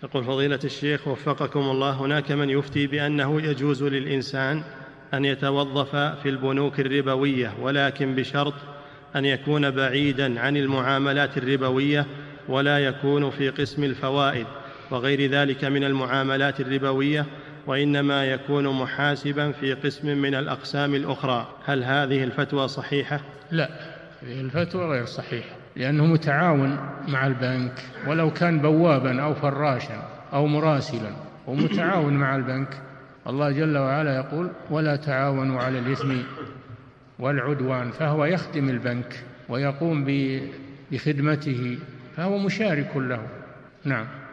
يقول فضيلة الشيخ وفقكم الله، هناك من يفتي بأنه يجوز للإنسان أن يتوظف في البنوك الربوية، ولكن بشرط أن يكون بعيداً عن المعاملات الربوية ولا يكون في قسم الفوائد وغير ذلك من المعاملات الربوية، وإنما يكون محاسباً في قسم من الأقسام الأخرى. هل هذه الفتوى صحيحة؟ لا، هذه الفتوى غير صحيحة، لأنه متعاون مع البنك، ولو كان بواباً أو فراشاً أو مراسلاً ومتعاون مع البنك. الله جل وعلا يقول ولا تعاونوا على الإثم والعدوان، فهو يخدم البنك ويقوم بخدمته، فهو مشارك له. نعم.